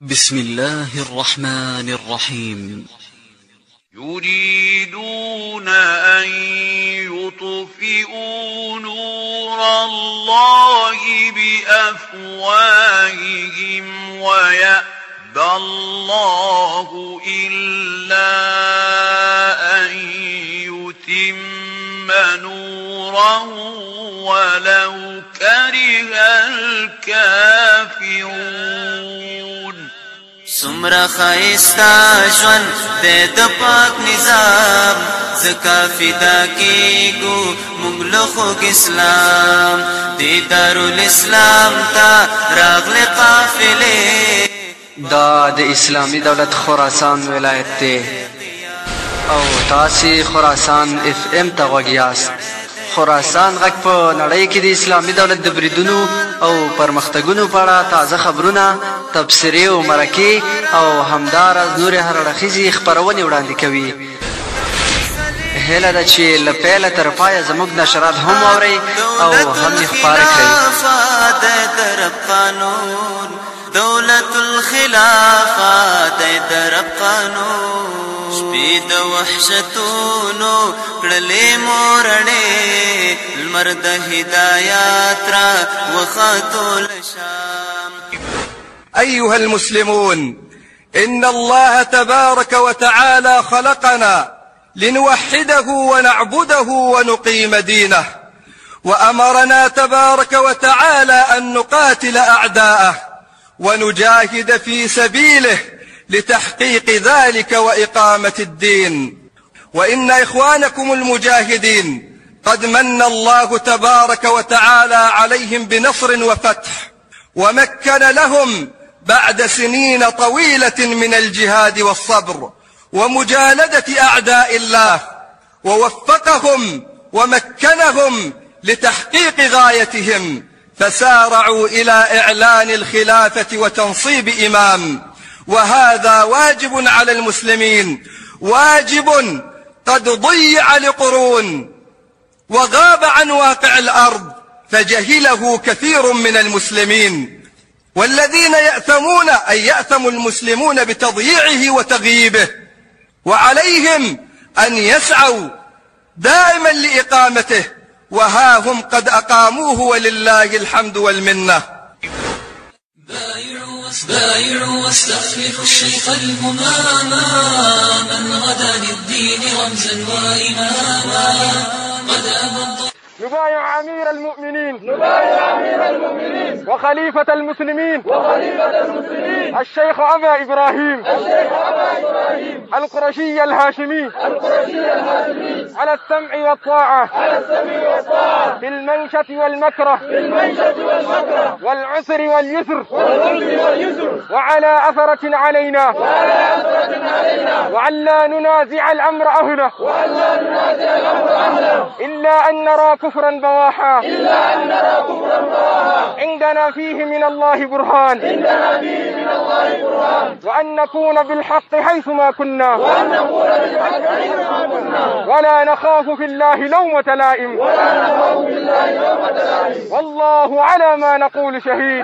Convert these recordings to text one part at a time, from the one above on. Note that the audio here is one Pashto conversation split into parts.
بسم الله الرحمن الرحيم. يريدون أن يطفئوا نور الله بأفواههم ويأبى الله إلا أن يتم نوره ولو كره الكافرون. سمرا خائستا جوان د پاک نظام زکا فدا کیگو مغلقو اسلام دی دارالاسلام تا راغل قافلے دا د اسلامی دولت خراسان ولایت ته او تاسې خراسان اف ام ته غوږ یاست. خراسان غږ په نړۍ کې د اسلامي دولت د بریدونو او پرمختګونو په اړه تازه خبرونه، تبصرې او مرکې او همداراز نورې هر اړخیزې خپرونې وړاندې کوي. هیله ده چې له پیله تر پایه زموږ نشرات هم واورئ او هم یې خپاره کړئ. دولت الخلافه د رب قانون شپې د وحشتونو کړلې مورړې لمر د هدایات را وخاتو لشام. أيها المسلمون، إن الله تبارك وتعالى خلقنا لنوحده ونعبده ونقيم دينه، وأمرنا تبارك وتعالى أن نقاتل أعداءه ونجاهد في سبيله لتحقيق ذلك وإقامة الدين. وإن إخوانكم المجاهدين قد من الله تبارك وتعالى عليهم بنصر وفتح، ومكن لهم بعد سنين طويلة من الجهاد والصبر ومجالدة أعداء الله، ووفقهم ومكنهم لتحقيق غايتهم، فسارعوا إلى إعلان الخلافة وتنصيب إمام. وهذا واجب على المسلمين، واجب قد ضيع لقرون وغاب عن واقع الأرض فجهله كثير من المسلمين، والذين يأثمون أي يأثم المسلمون بتضييعه وتغييبه، وعليهم أن يسعوا دائما لإقامته، وها هم قد أقاموه ولله الحمد والمنة. بايعوا واستخلفوا الشيخ الهماما من غدا للدين رمزا وإماما قد أبض. نبايع أمير المؤمنين وخليفة المسلمين الشيخ أبا إبراهيم القرشي الهاشمي على السمع والطاعة في المنشة والمكره والعسر واليسر وعلى أثرة علينا وعلى ننازع الأمر أهله إلا أن نرى كفرا بواحا عندنا فيه من الله برهان وأن نكون بالحق حيثما كنا ولا نخاف في الله لومة لائم والله على ما نقول شهيد.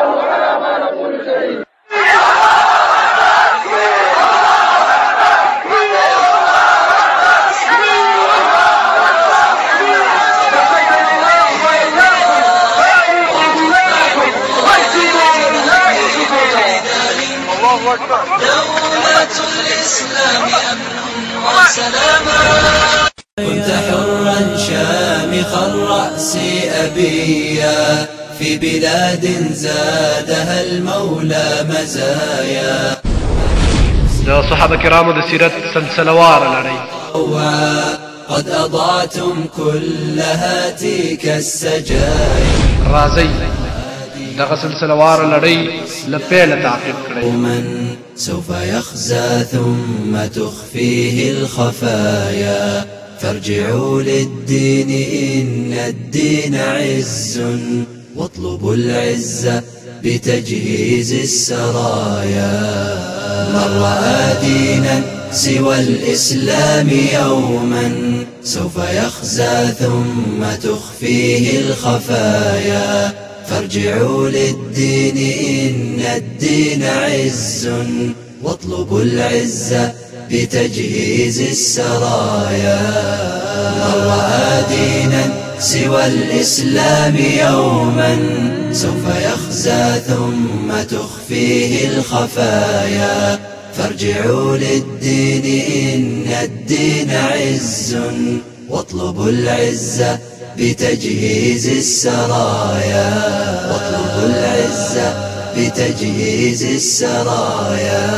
دولة الإسلام أمن وسلاما. كنت حرا شامخ الرأس أبيا في بلاد زادها المولى مزايا. يا صحابة كرام د سیرت سلسلوار لري قد أضعتم كل هاتيك السجايا. رازي دغه سلسلوار لري لپیل تعقیب کړئ. من سوف يخزى ثم تخفيه الخفايا، فارجعوا للدين إن الدين عز، واطلبوا العزة بتجهيز السرايا. من رأى دينا سوى الإسلام يوما سوف يخزى ثم تخفيه الخفايا، فارجعوا للدين إن الدين عز واطلبوا العزة بتجهيز السرايا. من رأى دينا سوى الإسلام يوما سوف يخزى ثم تخفيه الخفايا. فارجعوا للدين إن الدين عز واطلبوا العزة بتجهيز السرايا. واطلبوا العزة بتجهيز السرايا.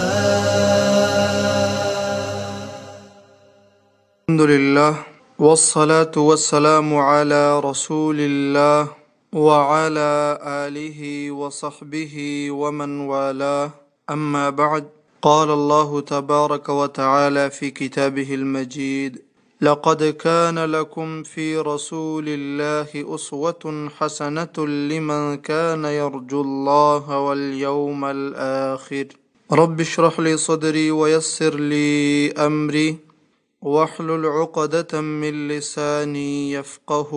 الحمد لله والصلاة والسلام على رسول الله وعلى آله وصحبه ومن والاه. أما بعد، قال الله تبارك وتعالى في كتابه المجيد: لقد كان لكم في رسول الله أسوة حسنة لمن كان يرجو الله واليوم الآخر. رب اشرح لي صدري ويسر لي أمري واحلل عقدة من لساني يفقه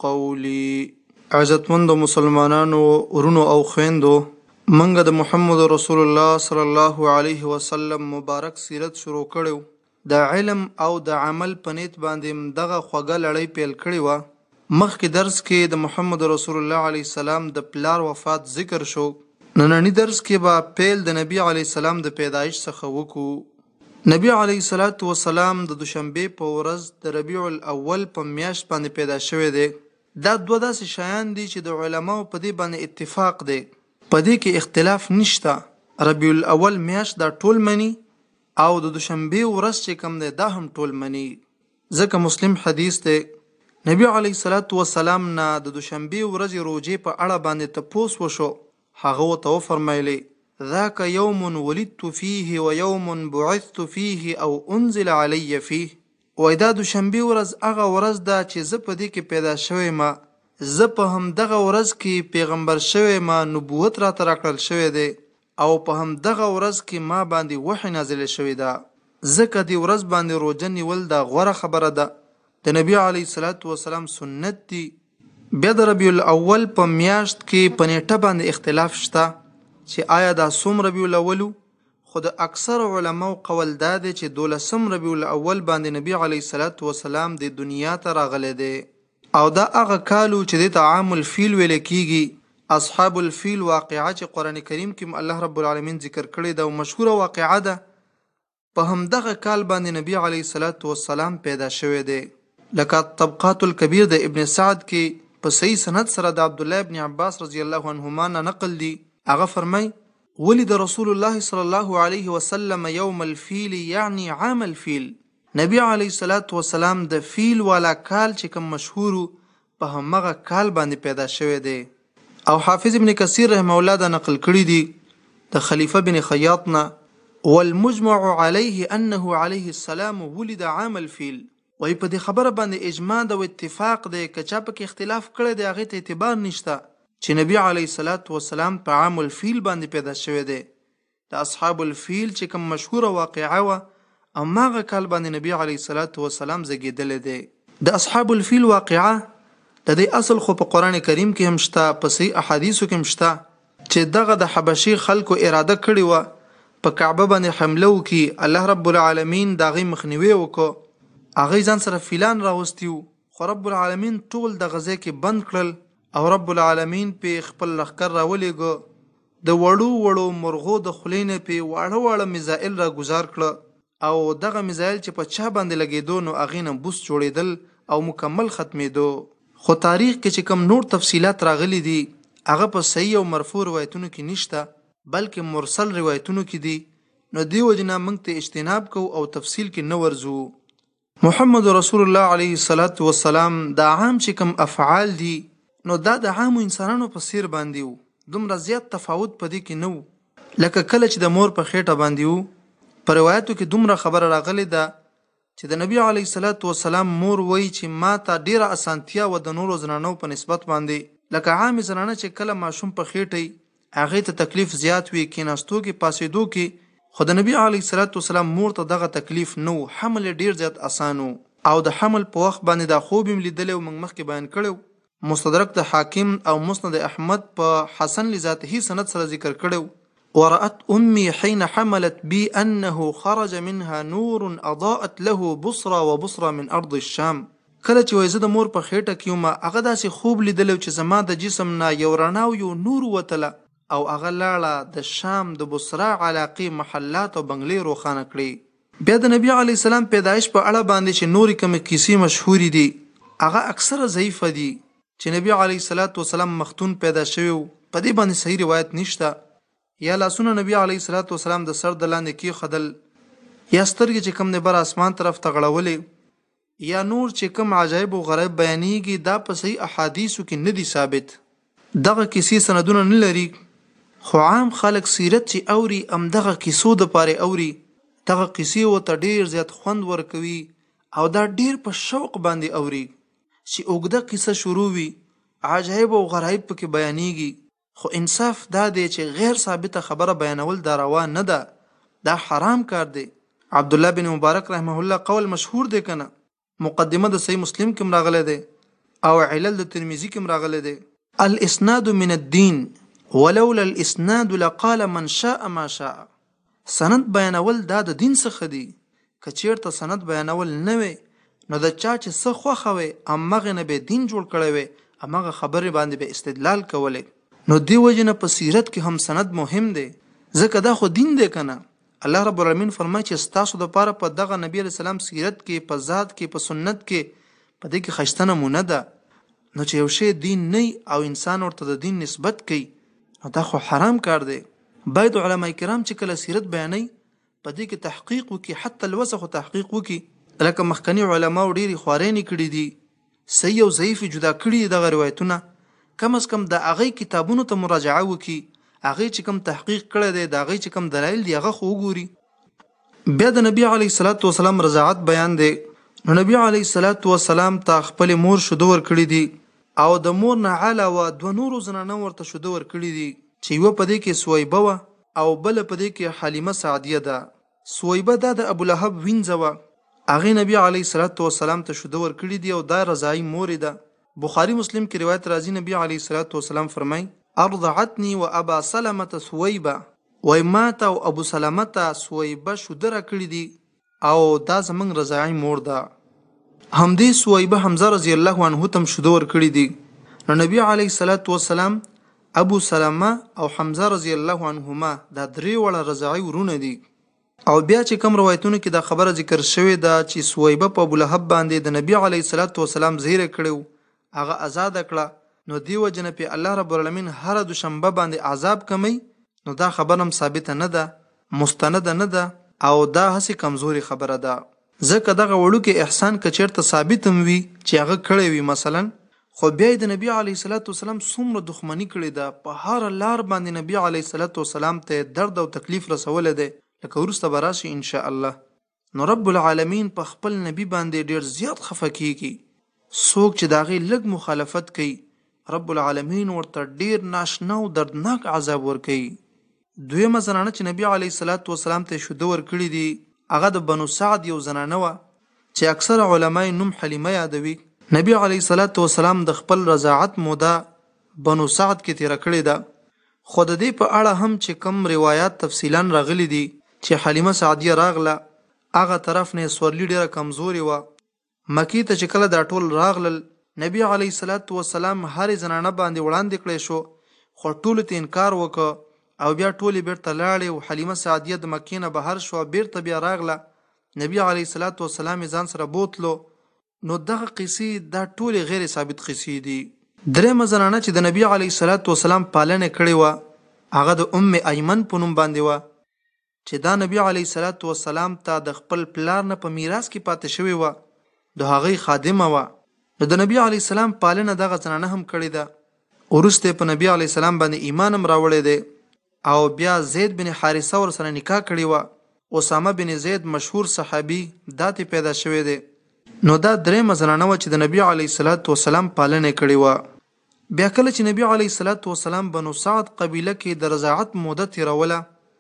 قولي. عزتمند مسلمانانو ورونو او خويندو، منګه د محمد رسول الله صلی الله علیه وسلم مبارک سیرت شروع کړو. د علم او د عمل په نیت باندې دغه خوږه لړۍ پیل کړې وه. مخکې درس کې د محمد رسول الله علیه السلام د پلار وفات ذکر شو. نننی درس کې به پیل د نبی علیه السلام د پیدایش څخه وکړو. نبی علیه السلام د دوشنبې په ورځ د ربیع الاول په میاشت باندې پیدا شوی دی. دا دوه داسې شیان دي چې د علماو په دې باندې اتفاق دی، په دې کې اختلاف نشته. ربیع الاول میاشت دا ټول مني او د دوشنبې ورځ چې کوم دی دا هم ټول مني، ځکه مسلم حدیث دی. نبی علیه السلام نه د دوشنبې ورځې روجې په اړه باندې تپوس وشو. هغه ورته وفرمایلی: ذاک یوم ولدت فیه و یوم بعثت فیه او انزل علی فیه. وای دا دوشنبې ورځ هغه ورځ ده چې زه په دې کې پیدا شوی ما، زه په همدغه ورځ کې پیغمبر شوی ما، نبوت راته راکړل شوی دی او په همدغه ورځ کې ما باندې وحی نازل شوی ده. ځکه دې ورځ باندې روژه نیول دا غوره خبره ده، د نبی علیه السلام سنت دی. بیا د ربیع الاول په میاشت کې په نیټه باندې اختلاف شته چې آیا دا څوم ربیع الاولو. خو د اکثر علماو قول دا دی چې 12 ربیع الاول باندې نبی علیه السلام د دنیا ته راغلی دی او دا هغه کالو چې د عام الفیل ویل کیږي. اصحاب الفیل واقعه چې قرآن کریم کې الله رب العالمین ذکر کړی ده او مشهوره واقعه ده، په همدغه کال باندې نبی علیه السلام پیدا شوی دی. لکه طبقات الکبیر د ابن سعد کې په صحیح سند سره د عبد الله ابن عباس رضی الله عنهما نه نقل دی. هغه فرمای: ولد رسول الله صلی الله علیه وسلم یوم الفیل یعنی عام الفیل. نبی علیه السلام د فیل والا کال چې کوم مشهور په همغه کال باندې پیدا شوی دی. او حافظ ابن کثیر رحمه الله دا نقل کړی دی د خلیفه بن خیاط نه: والمجمع علیه انه علیه السلام ولد عام الفیل. وای په دې خبره باندې اجماع او اتفاق دی، که چا پکې اختلاف کړی دی هغې ته اعتبار نشته چې نبی علیه السلام په عام الفیل باندې پیدا شوی دی. د اصحاب الفیل چې کوم مشهوره واقعه وه هماغه کال باندې نبی علیه السلام زیږېدلی دی. د اصحاب الفیل واقعه د دې اصل خو په قرآن کریم کې هم شته، په صحیح احادیثو کې هم شته چې دغه د حبشي خلکو اراده کړې وه په کعبه باندې حمله وکړي. الله رب العالمین د هغې مخنیوی وکړو، هغوی ځان سره فیلان راوستي وو، خو رب العالمین ټول د غزې کې بند کړل او رب العالمین په خپل لښکر راولېږه. د وړو مرغو د خولې نه په واړه میزایل را ګزار کړه او دغه میزایل چې په چا باندې لګېدو نو هغې نه بوس جوړېدل او مکمل ختمېدو. خو تاریخ کې چې کوم نور تفصیلات راغلي دي هغه په صحیح او مرفوع روایتونو کې نشته، بلکې مرسل روایتونو کې دي. نو دې وجې نه موږ ته اجتناب کوو او تفصیل کې نه ورځو. محمد رسول الله علیه السلام د عام چې کوم افعال دي نو دا د عامو انسانانو په څیر باندې وو، دومره زیات تفاوت په دې کې نه وو. لکه کله چې د مور په خېټه باندې وو، په روایتو کې دومره خبره راغلې ده چې د نبی علیه السلام مور وایي چې ما ته ډیره اسانتیا و د نورو زنانو په نسبت باندې. لکه عامې زنانه چې کله ماشوم په خېټه هغې ته تکلیف زیات وي، کېناستو کې پاسېدو کې، خو د نبی علیه السلام مور ته دغه تکلیف نه و، حمل ډیر زیات اسان و او د حمل په وخت باندې دا خوب هم لیدلی او موږ مخکې بیان کړی. مستدرک د حاکم او مسند احمد په حسن لذاته سند سره ذکر کړو ورأت امي حين حملت بي انه خرج منها نور اضاءت له بصرى وبصرى من ارض الشام. کله چې وایزه د مور په خېټه کې ما هغه داسې خوب لیدلو چې زما د جسم نه یو رڼا او یو نور وتله او هغه لاړه د شام د بصرا علاقې محلات او بنگلې روښانه کړي. بیا د نبی علی السلام پیدایش په اړه باندې چې نورې کومې کیسې مشهورې دي هغه اکثره ضعیفه دي چې نبی علی السلام مختون پیدا شوی په دې باندې صحیح روایت نشته. یا لاسونه نبی علی السلام د سر د لاندې کې خدل یا سترګې چې کوم نه بر اسمان طرف ته غړولې یا نور چې کوم عجایب او غریب بیانېږي دا په صحیح احادیثو کې نه دي ثابت. دغه کیسې سندونه نه لري خو عام خلک سیرت چې اوري دغه کیسو د پاره اوري دغه کیسې ورته ډیر زیات خوند ورکوي او دا ډیر په شوق باندې اوري چې اوږده کیسه شروع وي عجایب او غریب پکې بیانېږي خو انصاف دا دی چې غیر ثابته خبره بیانول دا روا نه ده، دا حرام کار دی. عبد الله بن مبارک رحمه الله قول مشهور دی کنه، مقدمه د صحیح مسلم کې راغلی دی او علل د ترمذی کې راغلی دی. الاسناد من الدين ولولا الاسناد لقال من شاء ما شاء. سند بیانول دا د دین څخه دی، کچیرته سند بیانول نه وي نو د چا چې څه خوښه وي همغه نه به دین جوړ کړی وي همغه خبرې باندې به استدلال کولی. نو دی وجه نه په سیرت کې هم سند مهم دی ځکه دا خو دین دی کنه. الله رب العالمین فرمایي چې ستاسو د پاره په دغه نبی علیہ السلام سیرت کې په ذات کې په سنت کې په دې کې خشته نمونه ده. نو چې یو شی دین نه او انسان ورته د دین نسبت کوي نو دا خو حرام کار دی. باید علماء کرام چې کله سیرت بیانوي په دې کې تحقیق وکړي، حتی الوسخ تحقیق وکړي لکه مخکنی علما ډېرې خوارینې کړي دي، صحیح او ضعیف جدا کړي دغه روایتونه، کم از کم د هغې کتابونو ته مراجعه وکړي، هغې چې کوم تحقیق کړی دی د هغې چې کوم دلایل دي هغه خو وګوري. بیا د نبي علیه الصلاة والسلام رضاعت بیان دی. نو نبي علیه الصلاة والسلام ته خپل مور شوده ورکړي دي او د مور نه علاوه دوه نورو زنانو ورته شوده ورکړي دي چې یوه په دې کې سویبه وه او بله په دې کې حلیمه سعدیه ده. سویبه دا د ابولهب وینځه وه، هغې نبي علیه الصلاة والسلام ته شوده ورکړي دي او دا رضاعي مورې ده. بخاری مسلم کی روایت راځي نبی علیه الصلاة والسلام فرمای ارضعتنی و ابا سلمة سویبه، وای ماته او ابو سلمة سویبه شوده را کړي دي او دا زمونږ رضاعي مور ده. همدې سویبه حمزه رضی الله عنه تم شوده ورکړي دي. نو نبی علیه الصلاة والسلام ابو سلمة او حمزه رضی الله عنهما دا درې وړه رضاعي ورونه دي. او بیا چې کوم روایتونو کې دا خبره ذکر شوې ده چې سویبه په ابولهب باندې د نبی علیه الصلاة والسلام زیره کړو هغه آزاد کړه، نو دی وجنه په الله رب العالمین هر دوشنبه باندې عذاب کمی، نو دا خبره هم ثابته نه ده، مستند نه ده او دا هسې کمزوري خبره ده. ځکه دغه وړو کې احسان کچیرته ثابت هم وي چې هغه کړی وي مثلا، خو بیا د نبی علیه الصلاة والسلام څومره دښمني کړې ده، په هر لار باندې نبی علیه الصلاة والسلام ته درد او تکلیف رسولی دی لکه وروسته به راشي ان شاء الله. نو رب العالمین په خپل نبی باندې ډیر زیات خفه کیږي. څوک چې د هغې لږ مخالفت کوي رب العالمین ورته ډیر ناشنا او دردناک عذاب ورکوي. دویمه زنانه چې نبی علیه الصلاة والسلام ته شوده ورکړي دي هغه د بنو سعد یو زنانه وه چې اکثر علما یې نوم حلیمه یادوي. نبی علیه الصلاة والسلام د خپل رضاعت موده بنو سعد کې تیره کړې ده، خو د دې په اړه هم چې کوم روایات تفصیلا راغلي دي چې حلیمه سعدیه راغله هغه طرف نه سورلی ډیره کمزوري وه. مکی ته چې کله دا ټول راغلل نبی علیه الصلاة والسلام هرې زنانه باندې وړاندې کړی شو خو ټولو ته انکار وکړه او بیا ټولې بیرته لاړې او حلیمه سعدیه د مکې نه بهر شوه، بیرته بیا راغله نبی علیه الصلاة والسلام یې ځان سره بوتلو. نو دغه قصې دا ټولې غیر ثابت قصې دي. درېیمه زنانه چې د نبی علیه الصلاة والسلام پالنه کړې وه هغه د ام ایمن په نوم باندې وه چې دا نبی علیه الصلاة والسلام ته د خپل پلار نه په میراث کې پاتې شوې وه، د هغې خادمه وه. نو د نبی علیه السلام پالنه دغه زنانه هم کړې ده. وروسته په نبی علیه السلام باندې ایمان هم راوړی دی او بیا زید بن حارثه ورسره نکاح کړې وه. اسامه بن زید مشهور صحابي دا ته پیدا شوی دی. نو دا درېیمه زنانه وه چې د نبی علیه الصلاة والسلام پالنه کړې وه. بیا کله چې نبی علیه الصلاة والسلام بنو سعد قبیله کې د رضاعت موده تیروله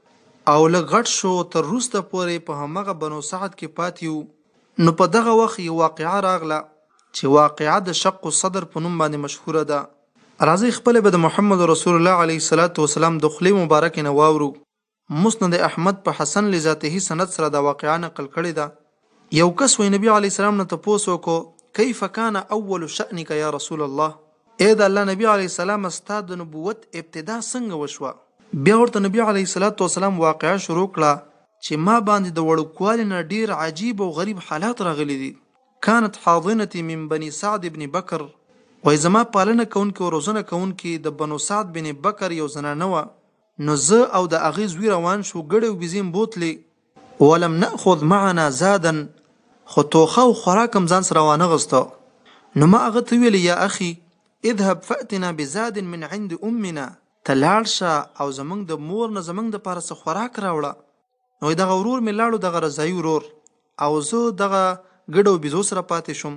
او لږ غټ شو تر وروسته پورې په همغه بنو سعد کې پاتې و، نو په دغه وخت یو واقعه راغله چې واقعه د شق الصدر په نوم باندې مشهوره ده. راځي خپل به د محمد رسول الله علیه الصلاۃ والسلام د خلی مبارک نه واورو. مسند احمد په حسن لذاته سند سره د واقعه نقل کړی ده. یو کس وی نبی علیه السلام نه تاسو کو کیف کان اول شأنک یا رسول الله، اې د الله نبی علیه السلام استاد د نبوت ابتدا څنګه وشوه؟ بیا ورته نبی علیه الصلاۃ والسلام واقعه شروع کړه چې ما باندې د وړوکوالي نه ډیر عجیب او غریب حالات راغلي دي. كانت حاضنتي من بني سعد بن بکر، وای زما پالنه کوونکې او روزنه کوونکې د بنو سعد بن بکر یو زنانه وه. نو زه او د هغې زوی روان شو، ګډې او بزیم بوتلې، ولم نأخذ معنا زادا، خو توخه او خوراک هم ځان سره وانغسته. نو ما هغه ته ویلې یا اخي اذهب فأتنا بزاد من عند امنا، ته لاړ شه او زمونږ د مور نه زمونږ دپاره څه خوراک راوړه. نو دغه ورور مې لاړو، دغه رضایي ورور، او زه دغه ګډ او بزو سره پاتې شوم.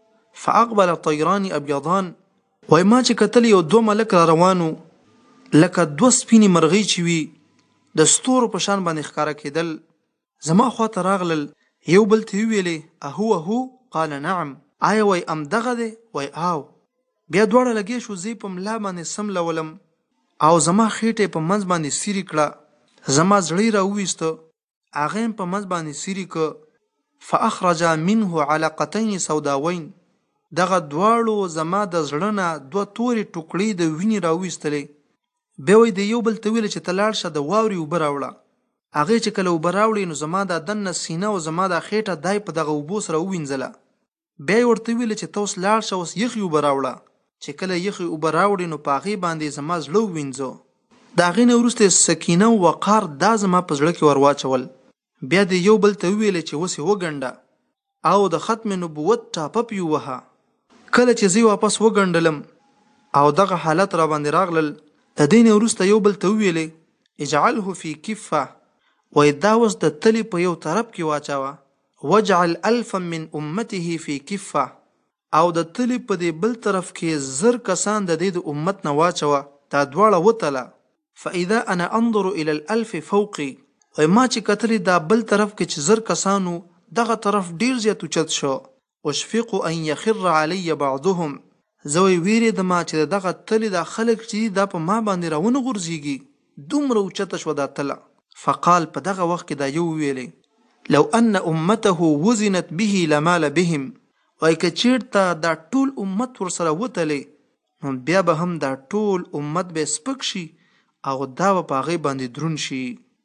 فاقبل طیران ابیضان، وای ما چې کتل یو دوه ملک را روانو، لکه دوه سپینې مرغۍ چې وي د ستورو په شان باندې ښکاره کېدل. زما خواته راغلل، یو بل ته ویلې اهو هو؟ قال نعم. آیا وای ام دغه دی؟ وای آو. بیا دواړه لګې شو، زه په ملا باندې سملولم او زما خېټه په منځ باندې سیری کړه. زما زړی را وویسته، هغه هم په منځ باندې سیری که. فاخرج منه علقتين سوداوين، دغه دواړو زما د زړه نه دوه تورې ټوکړې د وینې را وویستلې. بیا وای د یو بل ته ویل چې ته لاړ شه د واورې اوبه راوړه. هغې چې کله اوبه راوړې نو زما د دننه سینه او زما د خېټه دای په دغه اوبو سره ووینځله. بیا یې ورته ویل چې ته اوس لاړ شه، اوس یخې اوبه راوړه. چې کله یخې اوبه راوړې نو په هغې باندې زما زړه ووینځه. د هغې نه وروسته سکینه او وقار دا زما په زړه کې ور واچول. بیا د یو بل ته وویل چې اوس یې وګنډه او د ختم نبوت ټاپه پې ووهه. کله چې زه واپس وګنډلم او دغه حالت را باندې راغلل، د دې نه وروسته یو بل ته وویلې اجعله فی کفه، وای دا اوس د تلې په یو طرف کې واچوه. وجعل الفا من امته فی کفه، او د تلې په دې بل طرف کې 1000 کسان د دې د امت نه واچوه. دا دواړه وتله. فاذا انا انظر الى الالف فوقي، وای ما چې کتلې دا بل طرف کې چې 1000 کسانو، دغه طرف ډیر زیات اوچت شو. واشفق ان يخر علی بعضهم، زه ویرېدم چې دغه تلې دا خلک چې دا په ما باندې راونه غورځېږي، دومره اوچته شوه دا تله. فقال په دغه وخت کې دا یو ویلې لو ان امته وزنت به لمال بهم، وای که چیرته دا ټول امت ورسره وتلې نو بیا به هم دا ټول امت به سپک شي او دا به په هغې باندې دروند شي.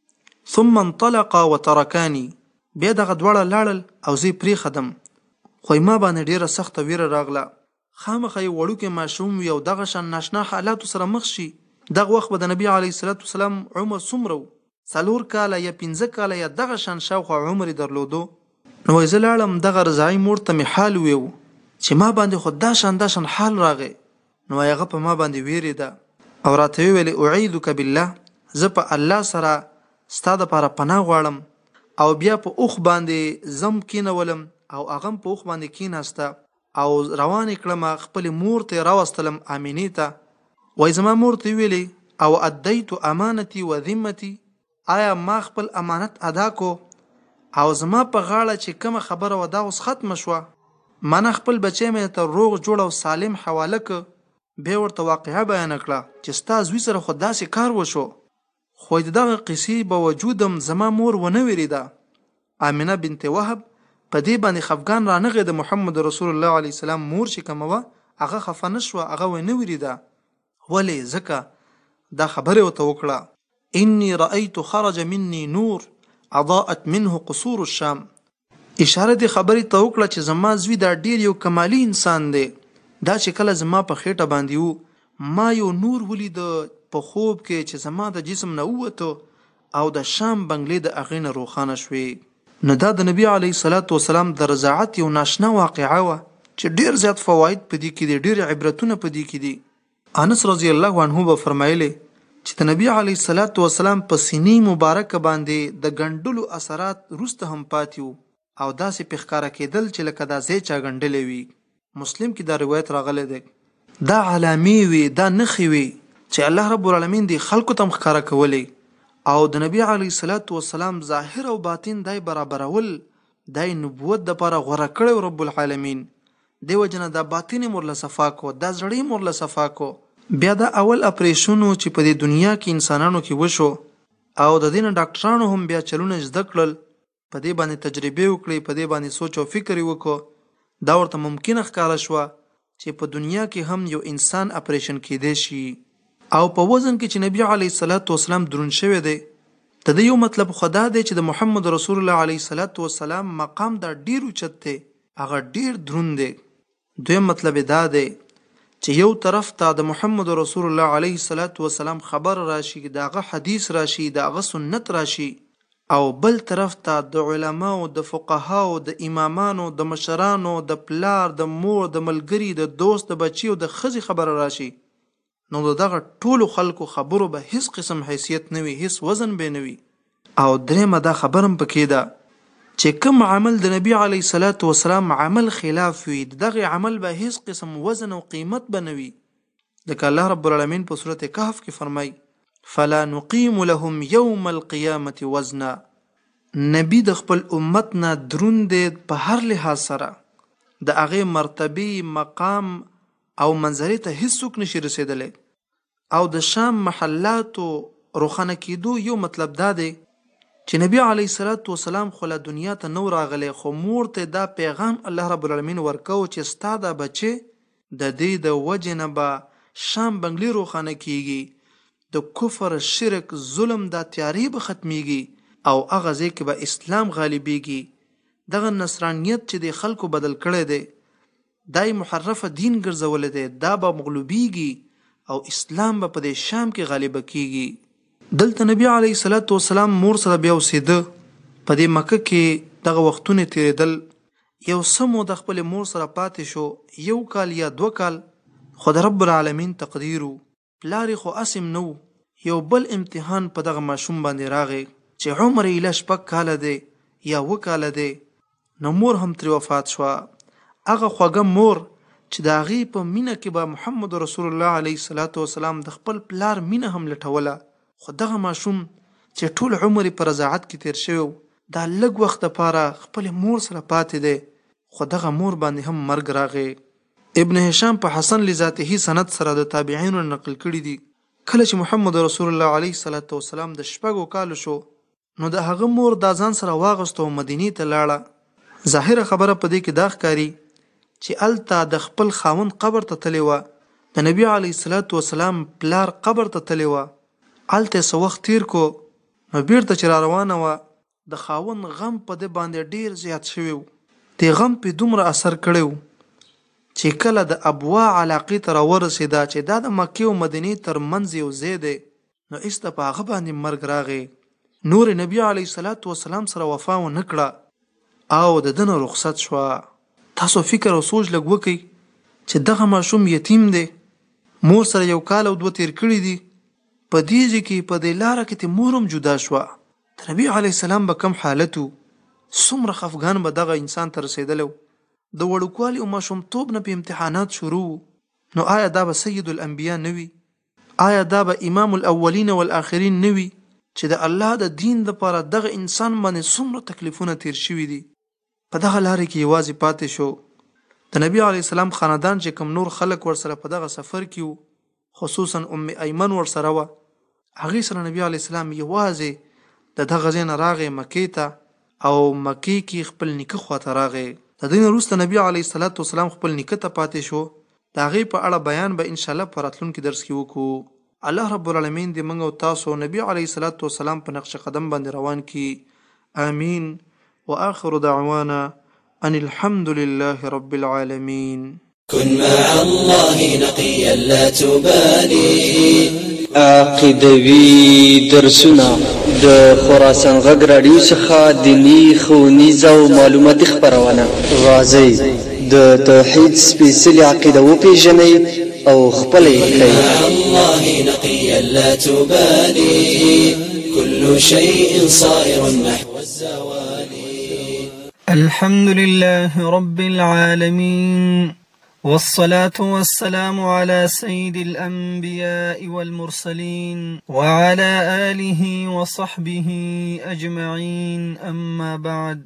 ثم انطلقا وترکانی، بیا دغه دواړه لاړل او زه یې پرېښدم. خو ما باندې ډېره سخته ویره راغله. خامخا یې وړوکی ماشوم وي او دغه شان ناشنا حالاتو سره مخ شي. دغه وخت به د نبي علیه الصلاۃ والسلام عمر څومره و؟ 4 کاله یا 15 کاله یا دغه شان شاوخوا عمر یې درلودو. نو وایي زه لاړم، دغه رضاعي مور ته مې حال ویو چې ما باندې خو دا شان حال راغی. نو وایي هغه په ما باندې ویرېده او راته ویلې اعیذک بالله، زه په الله سره ستا دپاره پناه غواړم. او بیا په اوښ باندې زم کېنولم او هغه هم په اوښ باندې کېناسته او روان یې کړم، خپلې مور ته یې راوستلم امینې ته. وایي زما مور ته ویلې او ادیت امانتي و ذمتي، آیا ما خپل امانت ادا کو او زما په غاړه چې کومه خبره وه دا اوس ختمه شوه. ما نه خپل بچی مې ته روغ جوړ او سالم حواله که. بیا ورته واقعه بیانه کړه چې ستا زوی سره خو داسې کار وشو. خو د دغه قصې باوجود هم زما مور ونه ویرېده. آمنه بنت وهب په دې باندې خفګان رانغی. د محمد رسول الله علیه السلام مور چې کومه وه هغه خفه نه شوه، هغه ونه ویرېده. ولې؟ ځکه دا خبرې ورته وکړه انی رأیت خرج مني نور اضاءت منه قصور الشام. اشاره دې خبرې ته وکړه چې زما زوی دا ډیر یو کمالي انسان دی. دا چې کله زما په خېټه باندې وو، ما یو نور ولید په خوب کې چې زما د جسم نه ووته او د شام بنګلې د هغې نه روښانه شوې. نو دا د نبي علیه الصلاۃ والسلام د رضاعت یو ناشنا واقعه وه چې ډیر زیات فواید په دې کې دي، ډیر عبرتونه په دې کې دي. انس رضی الله عنه به فرمایلی چې د نبي علیه الصلاۃ والسلام په سینې مبارکه باندې د ګنډلو اثرات وروسته هم پاتې وو او داسې پې ښکاره کېدل چې لکه دا ځای چا ګنډلی وي. مسلم کې دا روایت راغلی دی. دا علامې وي، دا نښې وي چې الله رب العالمین دې خلکو ته هم ښکاره کولی او د نبي علیه الصلاۃ والسلام ظاهر او باطن دای برابرول، دای نبوت دپاره غوره کړی رب العالمین. دیو جن دا باطن مرله صفا کو، دا زړی مرله صفا کو. بیا دا اول اپریشنو چې په دې دنیا کې انسانانو کې وشو او د دې نه ډاکټرانو هم بیا چلونه زده کړل، په دې باندې تجربه وکړي، په دې باندې سوچ او فکر وکړو. دا ورته ممکنه ښکاره شوه چې په دنیا کې هم یو انسان اپریشن کېدی شي. او په وزن کې چې نبی علیه الصلاۃ والسلام دروند شوی دی، د دې یو مطلب خدا دی چې د محمد رسول الله علیه الصلاۃ والسلام مقام دا ډیر اوچت دی، هغه ډیر دروند دی. دویم مطلب دا دی چې یو طرف ته د محمد رسول الله علیه الصلاۃ والسلام خبر راشي، داغه حدیث راشي، داغه سنت راشي، او بل طرف ته د علماو، د فقهاو، د امامانو، د مشرانو، د پلار، د مور، د ملګری، د دوست، د بچیو، د ښځې خبره راشي، نو دغه ټولو خلکو خبرو به هیڅ قسم حیثیت نه وي، هیڅ وزن به نه وي. او درېمه دا خبره هم پکې ده چې کوم عمل د نبی علیه الصلاۃ والسلام عمل خلاف وي، دغه عمل به هیڅ قسم وزن او قیمت به نه وي. لکه الله رب العالمین په سورۃ کهف کې فرمایي فلا نقیم لهم یوم القیامة وزنا. نبی د خپل امت نه دروند دی په هر لحاظ سره، د هغې مرتبه، مقام او منظرې ته هیڅوک نشي رسېدلی. او د شام محلاتو روښانه کېدو یو مطلب دا دی چې نبی علیه الصلاۃ والسلام خو له دنیا ته نو راغلی، خو مور ته دا پیغام الله رب العالمین ورکو چې ستا دا بچی د دې د وجې نه به شام بنګلې روښانه کېږي، د کفر، شرک، ظلم دا تیارې به ختمیږي او هغه ځای کې به اسلام غالبیږي. دغه نصرانیت چې د خلکو بدل کړی دی، دای محرفه دین ګرځولی دی، دا به مغلوبیږي او اسلام به په دې شام کې غالبه کېږي. دلته نبی علیه الصلاۃ والسلام مور سره بیا اوسېده، په دې مکه کې دغه وختونه تېرېدل. یو څه مو د خپل مور سره پاتې شو، 1 کال یا 2 کال، خو د رب العالمین تقدیر و. پلار خو اسم نو، یو بل امتحان په دغه ماشوم باندې راغی چې عمر یې له 6 کاله دی یا 7 کاله دی، نو مور هم ترې وفات شوه. هغه خوږه مور چې د هغې په مینه کې به محمد رسول الله علیه الصلاۃ والسلام د خپل پلار مینه هم لټوله، خو دغه ماشوم چې ټول عمر په رضاعت کې تیر شوی، دا لږ وخت لپاره خپل مور سره پاتې دی، خو دغه مور باندې هم مرګ راغی. ابن هشام په حسن لذاته سند سره د تابعینو نقل کړي دي، کله چې محمد رسول الله علیه الصلاۃ والسلام د 4 کالو شو، نو د هغه مور دا ځان سره واغسته او مدینې ته لاړه. ظاهره خبره په دې کې دا ښکاري چې الته د خپل خاوند قبر ته تللی وه، د نبی علیه الصلاۃ والسلام پلار قبر ته تللی وه. هلته څه وخت تیر کو، نو بیرته چې را روانه وه، د خاوند غم په ده باندې ډیر زیات شوی و. د غم په دومره اثر کړی و چې کله د ابوا علاقې ته راورسېده چې دا د مکې او مدینې تر منځ یو ځای دی، نو ایسته په هغه باندې مرګ راغی. نور نبی علیه الصلاۃ والسلام سره وفا ونه کړه او د ده نه رخصت شوه. تاسو فکر او سوچ لږ وکئ چې دغه ماشوم یتیم دی، مور سره 1 کال او 2 تیر کړي دي، په دې ځای کې په دې لاره کې ته مور هم جدا شوه. د نبي علیه السلام به کم حالت و، څومره خفګان به دغه انسان ته رسېدلی و. د وړوکوالي او ماشومتوب نه په امتحانات شروع و، نو آیا دا به سید الانبیا نه وي؟ آیا دا به امام الاولین والآخرین نه وي چې د الله د دین لپاره دغه انسان باندې څومره تکلیفونه تیر شوي دي؟ په دغه لارې کې یوازې پاتې شو. د نبی علیه السلام خاندان چې کوم نور خلک ورسره په دغه سفر کې وو، خصوصا ایمن ورسره وه، هغې سره نبی علیه السلام یوازې د دغه ځای نه راغی مکې ته، او مکې کې خپل نیکه خواته راغی. د دې نه وروسته نبی علیه الصلاۃ والسلام خپل نیکه ته پاتې شو. د هغې په اړه بیان به انشاءالله په راتلونکي درس کې وکړو. الله رب العالمین دې موږ او تاسو نبی علیه الصلاۃ والسلام په نقش قدم باندې روان کړي. آمین. وآخر دعوانا ان الحمد لله رب العالمین. كن مع الله نقيا لا تبالي. عقیدوي درسونه د خراسان غږ راډیو څخه دیني ښوونیز او معلوماتي خپرونه. راځئ د توحید سپېڅلې عقیده وپېژنئ او خپله یې کړئ. الله نقيا لا تبالي. كل شيء صائر نحو الزوال. الحمد لله رب العالمين، والصلاة والسلام على سيد الأنبياء والمرسلين وعلى آله وصحبه أجمعين. أما بعد،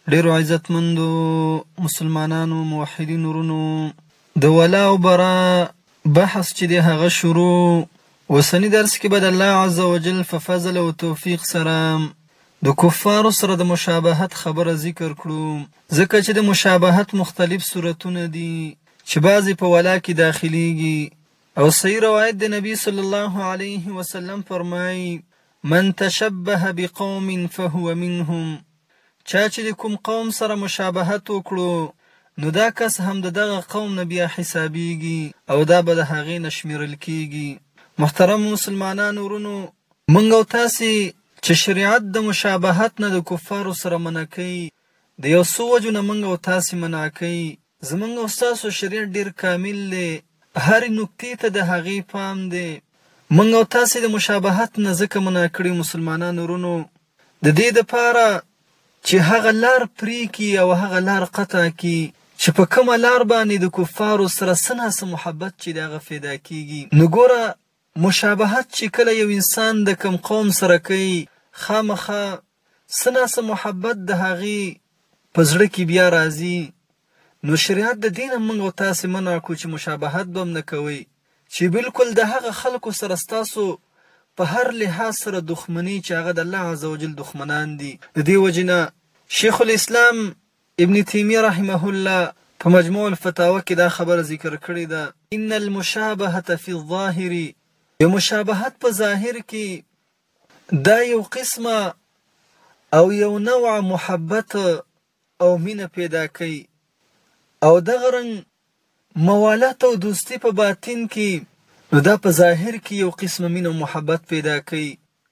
ډیرو عزتمندو مسلمانانو موحدینو ورونو، د ولا او برا بحث چې دی هغه شروع. اوسني درس کې به د الله عز وجل په فضل او توفیق سره د کفارو سره د مشابهت خبره ذکر کړو، ځکه چې د مشابهت مختلف صورتونه دي چې بعضې په ولا کې داخلیږي. او صحیح روایت د نبی صلی الله علیه وسلم فرمایي: من تشبه بقوم فهو منهم. چا چې د کوم قوم سره مشابهت وکړو نو دا کس هم د دغه قوم نه بیا حسابیږي او دا به د هغې نه شمیرل کیږي. محترم مسلمانانو ورونو، موږ او تاسې چې شریعت د مشابهت نه د کفارو سره منع کوي، د یو څو وجو نه موږ او تاسې منع کوي. زموږ او ستاسو شریعت ډېر کامل دی، هرې نکتې ته د هغې پام دی. موږ او تاسې د مشابهت نه ځکه منع کړي مسلمانانو ورونو د دې دپاره چې هغه لار پرېږدي او هغه لار قطع کړي چې په کومه لار باندې د کفارو سره څه ناڅه محبت چې د هغه پیدا کېږي. نو ګوره، مشابهت چې کله یو انسان د کوم قوم سره کوي، خامخا څه ناڅه محبت د هغې په زړه کې بیا راځي. نو شریعت د دې نه موږ او تاسې منع کړو چې مشابهت به هم نه کوئ، چې بالکل د هغه خلکو سره ستاسو په هر لحاظ سره دښمني چې هغه د الله عز وجل دښمنان دي. د دې وجې نه شیخ الاسلام ابن تیمیه رحمه الله په مجموع الفتاوه کې دا خبره ذکر کړې ده: ان المشابهة فی الظاهر، یو مشابهت په ظاهر کې دا یو قسمه او یو نوع محبت او مینه پیدا کوي، او دغه رنګ موالات او دوستی په باطن کې نو دا په ظاهر کې یو قسمه مینه او محبت پیدا کوي.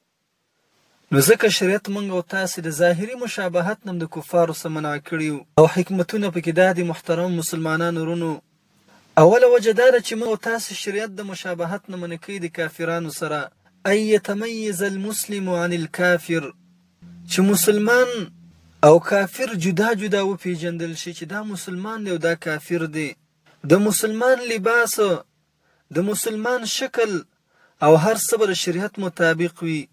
نو ځکه شریعت موږ او تاسې د ظاهري مشابهت نه د کفارو سره منع کړي او حکمتونه پکې دا دي. محترم مسلمانانو ورونو، اوله وجه دا ده چې موږ او تاسې شریعت د مشابهت نه منع کوي د کافرانو سره. ان یتمیز المسلم عن الکافر، چې مسلمان او کافر جدا جدا وپېژندل شي چې دا مسلمان دی او دا کافر دی. د مسلمان لباس، د مسلمان شکل او هر څه به د شریعت مطابق وي،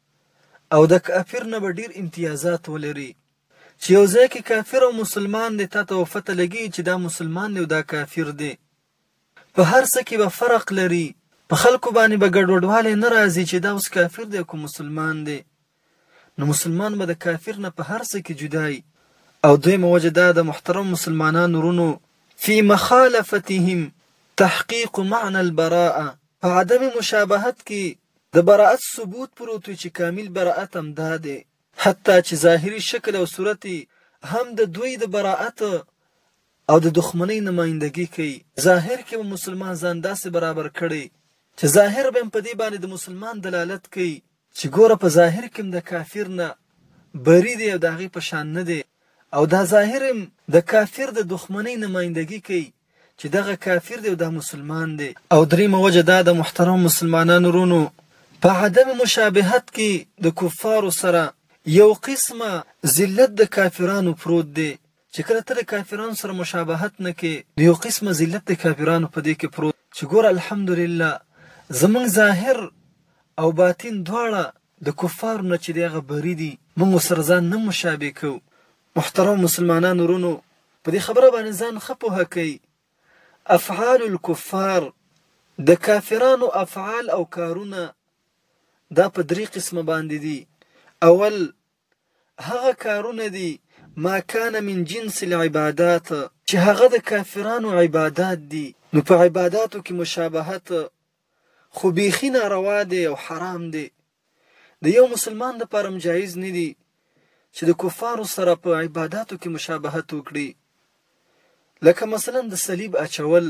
او د کافر نه به ډېر امتیازات ولري. چې یو ځای کې کافر او مسلمان دی، تا ته وفته لګي چې دا مسلمان دی او دا کافر دی. په هر څه کې به فرق لري، په خلکو باندې به ګډوډوالی نه راځي چې دا اوس کافر دی او مسلمان دی. نو مسلمان به د کافر نه په هر څه کې جدای. او دویمه وجه دا د محترم مسلمانانو ورونو، فی مخالفتهم تحقیق معنى البراءه، په عدم مشابهت کې د براءت ثبوت پروت وي چې کامل براءت هم دا دی، حتی چې ظاهري شکل او صورت هم د دوی د براءت او د دښمنۍ نمایندګي کوي. ظاهر کې به مسلمان ځان داسې برابر کړي چې ظاهر به هم په دې باندې د مسلمان دلالت کوي چې ګوره په ظاهر کې هم د کافر نه بری دی او د هغې په شان نه دی، او دا ظاهر هم د کافر د دښمنۍ نمایندګي کوي چې دغه کافر دی او دا مسلمان دی. او دریمه وجه دا د محترم مسلمانانو ورونو، په عدم مشابهت کې د کفارو سره یو قسمه ذلت د کافرانو پروت دی، چې کله ته د کافرانو سره مشابهت نه کې یو قسمه ذلت د کافرانو په دې کې پروت، چې ګوره الحمدلله زمونږ ظاهر او باطن دواړه د کفارو نه چې دی هغه بری دي، موږ سره ځان نه مشابه کوو. محترم مسلمانانو ورونو، په دې خبره باندې ځان ښه پوهه کوي. افعال الکفار، د کافرانو افعال او کارونه دا په درې قسمه باندې دي. اول هغه کارونه دي ما کان من جنس العبادات، چې هغه د کافرانو عبادات دي. نو په عباداتو کې مشابهت خو بیخي ناروا دی او حرام دی. د یو مسلمان لپاره هم جایز نه دی چې د کفارو سره په عباداتو کې مشابهت وکړي. لکه مثلا د صلیب اچول،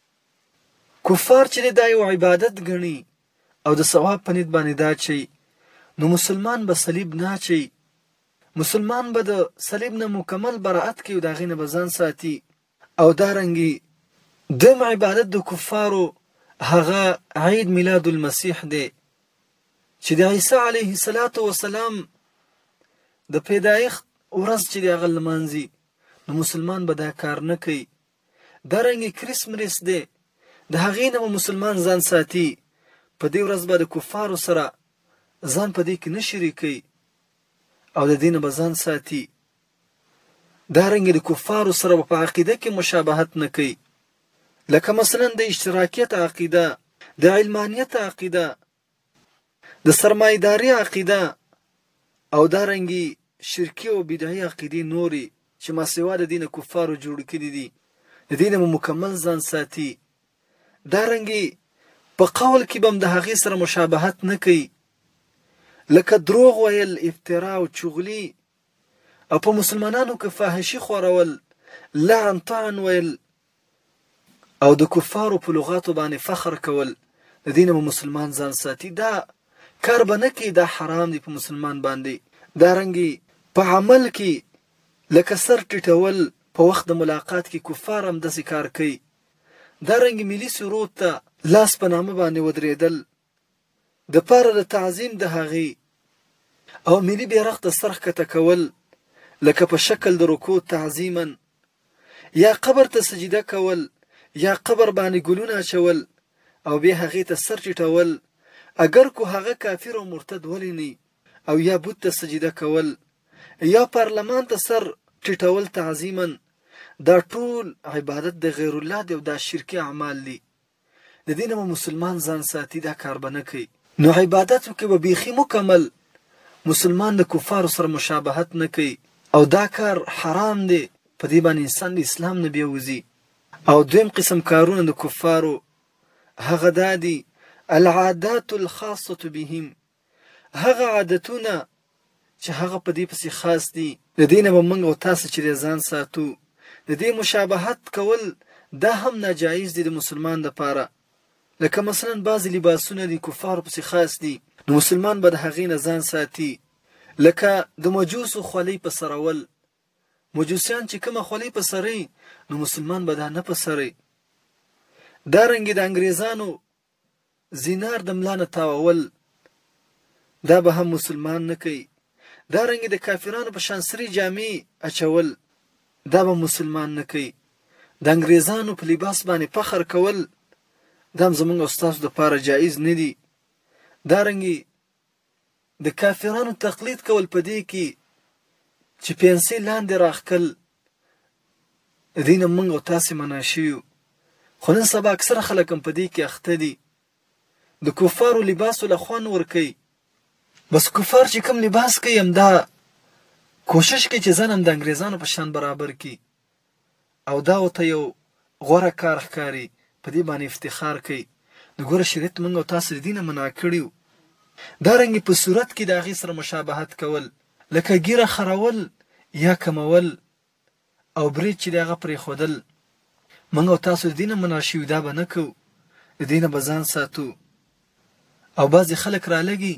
کفار چې دا یو عبادت ګڼي او د ثواب په نیت باندې دا چي، نو مسلمان به صلیب نه اچي، مسلمان به د صلیب نه مکمل براءت کوي او د هغې نه به ځان ساتي. او دارنګې دم عبادت د کفارو هغه عید میلاد المسیح دی، چې د عیسی علیه السلام د پیدایښت ورځ چې د هغه لمانځي، نو مسلمان به دا کار نه کوي. دارنګې کریسمس دی، د هغې نه به مسلمان ځان ساتي، په دې ورځ به د کفارو سره ځان په دې کې نه شریکوي او د دې نه به ځان ساتي. دارنګه د کفارو سره په عقیده کې مشابهت نه کوي، لکه مثلا د اشتراکیت عقیده، د علمانیت عقیده، د سرمایداري عقیده او دارنګه شرکی او بدعي عقیدې نوري چې ما سوا د دین کفارو جوړ کړي دي، د دین مکمل ځان ساتي. دارنګه په قول کې بم د هغې سره مشابهت نه کوي، لکه دروغ ویل، افترا او چغلي، او په مسلمانانو کې فاحشي خورول، لعن طعن ویل او د کفارو په لغاتو باندې فخر کول، د دین مسلمان ځان ساتي. دا کار به نه کوي، دا حرام دی په مسلمان باندې. دارنګه په عمل کې لکه سر ټیټول، په وخت د ملاقات کې کفار هم داسې کار کوي. دارنګه ملي سرود ته لاس په نامه باندې ودرېدل د پاره د تعظیم د هغې، او ملي بیرغ ته سر ښکته کول لکه په شکل د رکوع تعظیما، یا قبر ته سجده کول، یا قبر باندې ګلونه اچول او بیا هغې ته سر ټیټول، اگر کو هغه کافر او مرتد ولی نه، او یا بت ته سجده کول، یا پارلمان ته سر ټیټول تعظیما، دا ټول عبادت د غیر الله دی او دا شرکی اعمال دي. د دین مسلمان ځان ساتي، دا کار به نه کوي. نو عبادتو کې به بیخي مکمل مسلمان د کفارو سره مشابهت نه کوي، او دا کار حرام دی، په دې باندې انسان د اسلام نه بیوځي. او دویم قسم کارونه د کفارو هغه دا دي العادات الخاصه بهم، هغه عادتونه چې هغه په دې پسې خاص دي. د دې نه به موږ او تاسو چې ځان ساتو، د دې مشابهت کول دا هم ناجایز دي د مسلمان دپاره. لکه مثلا بعضې لباسونه د کفارو پسې خاص دي، نو مسلمان به د هغې نه ځان ساتي. لکه د مجوسو خولۍ په سرول، مجوسیان چې کومه خولۍ په سري، نو مسلمان به دا نه په سري. دارنګې د انګریزانو زینار د ملا نه تاوول، دا به هم مسلمان نه کوي. دارنګې د کافرانو په شان سري جامې اچول، دا به مسلمان نه کوي. د انګریزانو په لباس باندې فخر کول، دا هم زموږ او ستاسو دپاره جایز نه دي. دارنګې د کافرانو تقلید کول په دې کې چې پنسې لاندې راښکل، د دې نه موږ او تاسې منع شوي. خو نن سبا اکثره خلک هم په دې کې اخته دي، د کفارو لباسو له خوند ورکوي. بس کفار چې کوم لباس کوي، همدا کوشش کوي چې ځان هم د انګریزانو په شان برابر کړي، او دا ورته یو غوره کار ښکاري، په دې باندې افتخار کوي. نو ګوره شریعت موږ او تاسو د دې نه منع کړي. دارنګې په صورت کې د هغې سره مشابهت کول، لکه ګیره خرول یا کمول، او برید چې د هغه پرېښودل، موږ او تاسو د دې نه منع شوي، دا به نه کوو، د دې نه به ځان ساتو. او بعضې خلک رالګي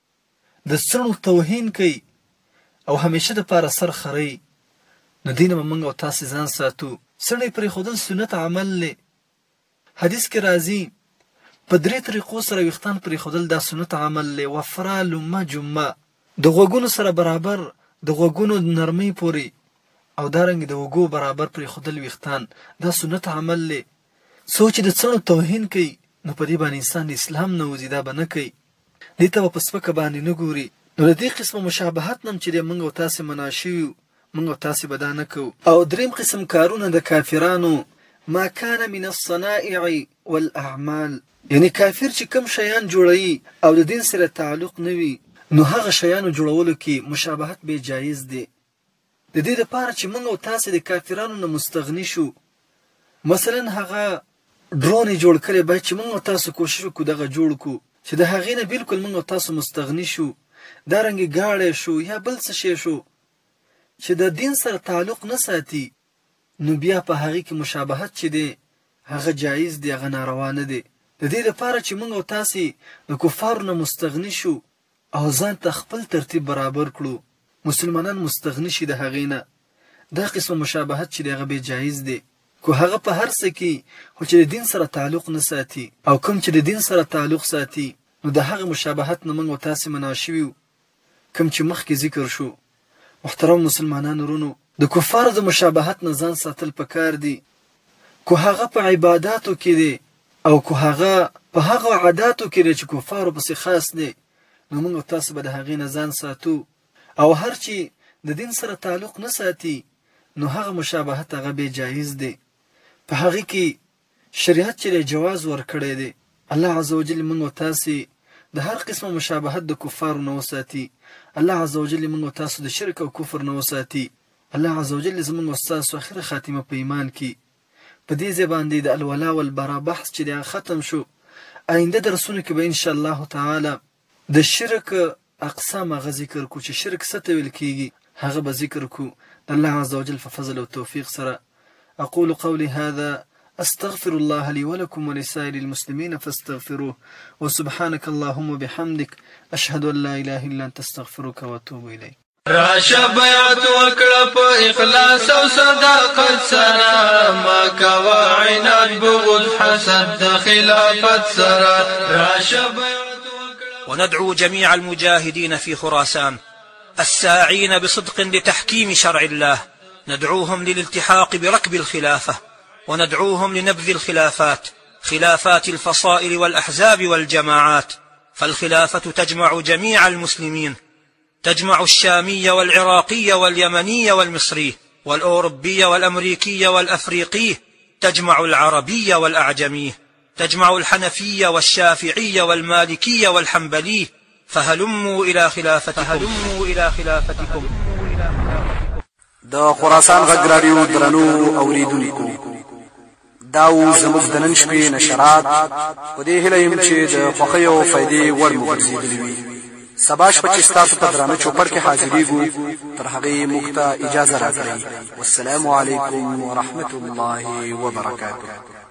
د څڼو توهین کوي او همیشه دپاره سر خري، نو دې نه به موږ او تاسې ځان ساتو. څڼې پرېښودل سنت عمل دی. حدیث کې راځي په 3 طریقو سره ویښتان پرېښودل دا سنت عمل دی: وفره، لمه، جمه. د غوږونو سره برابر، د غوږونو نرمۍ پورې، او دارنګې د اوږو برابر پرېښودل ویښتان، دا سنت عمل دی. څوک چې د څڼو توهین کوي، نو په دې باندې انسان د اسلام نه وځي، دا به نه کوي. دې ته به په سپکه باندې نه ګوري. نو د دې قسمه مشابهت نه هم چې دی موږ او تاسې منع شوي، موږ او تاسې به دا نه کوو. او دریم قسم کارونه د کافرانو ما کان من الصنائع والاعمال، یعنی کافر چې کوم شیان جوړوي او د دین سره تعلق نه وي، نو هغه شیانو جوړولو کې مشابهت به جایز دی. د دې لپاره چې موږ او تاسې د کافرانو نه مستغني شو. مثلا هغه ډرون یې جوړ کړی، باید چې موږ او تاسو کوشش وکړو دغه جوړ کړو چې د هغې نه بلکل موږ او تاسو مستغني شو. دارنګې ګاډی شو یا بل څه شی شو چې د دین سره تعلق نه ساتي، نو بیا په هغې کې مشابهت چې دی هغه جایز دی، هغه ناروا نه دی. د دې لپاره چې موږ او تاسې د کفارو نه مستغني شو او ځان ته خپل ترتیب برابر کړو، مسلمانان مستغني شي د هغې نه، دا قسم مشابهت چې دی هغه بې جایز دی. کو هغه په هر څه کې خو چې د دین سره تعلق نه ساتي، او کوم چې د دین سره تعلق ساتي، نو د هغه مشابهت نه موږ او تاسې منع شوي، کوم چې مخکې ذکر شو. محترم مسلمانانو ورونو، د کفارو د مشابهت نه ځان ساتل پکار دي. کو هغه په عباداتو کې دی او کو هغه په هغه عاداتو کې دی چې کفارو پسې خاص دی، نو موږ او تاسو به د هغې نه ځان ساتو. او هر چې د دین سره تعلق نه ساتي، نو هغه مشابهت هغه بې جایز دی. په هغې کې شریعت چې جواز ورکړی دی. الله عز وجل موږ او تاسې د هر قسمه مشابهت د کفارو نه وساتي. الله عز وجل موږ او تاسو د شرک او کفر نه وساتي. الله عز وجل زموږ او تاسو اخره خاتمه په ایمان کې. په دې ځای باندې د الولا والبرا بحث چې دی ختم شو. آینده درسونو کې به ان شاء الله تعالی د شرک اقسام هغه ذکر کو چې شرک څه ته ویل کېږي هغه به ذکر کو د الله عز وجل په فضل او توفیق سره. اقول قولي هذا استغفر الله لي ولكم ولسائر المسلمين فاستغفروه وسبحانك اللهم وبحمدك اشهد ان لا اله الا انت استغفرك واتوب اليك. راشه بیعت وکړه په اخلاص او صداقت سره ما کوه عناد بغض حسد د خلافت سره. راشه بیعت وکړه. وندعو جميع المجاهدين في خراسان الساعين بصدق لتحكيم شرع الله، ندعوهم للالتحاق بركب الخلافة، وندعوهم لنبذ الخلافات، خلافات الفصائل والأحزاب والجماعات، فالخلافة تجمع جميع المسلمين، تجمع الشامي والعراقي واليمني والمصري والأوروبي والأمريكي والأفريقي، تجمع العربي والأعجمي، تجمع الحنفي والشافعي والمالكي والحنبلي، فهلموا إلى خلافتكم. د خراسان غږ راډیو درنو اوریدونکو، دا و زموږ د نن شپې نشرات. په دې هیله یم چې د خوښۍ او فایدې وړ مو ګرځېدلي وي. سبا شپه چې ستاسو په درانه چوپړ کې حاضرېږو، تر هغې موږ ته اجازه راکړئ. والسلام علیکم ورحمة الله وبرکاته.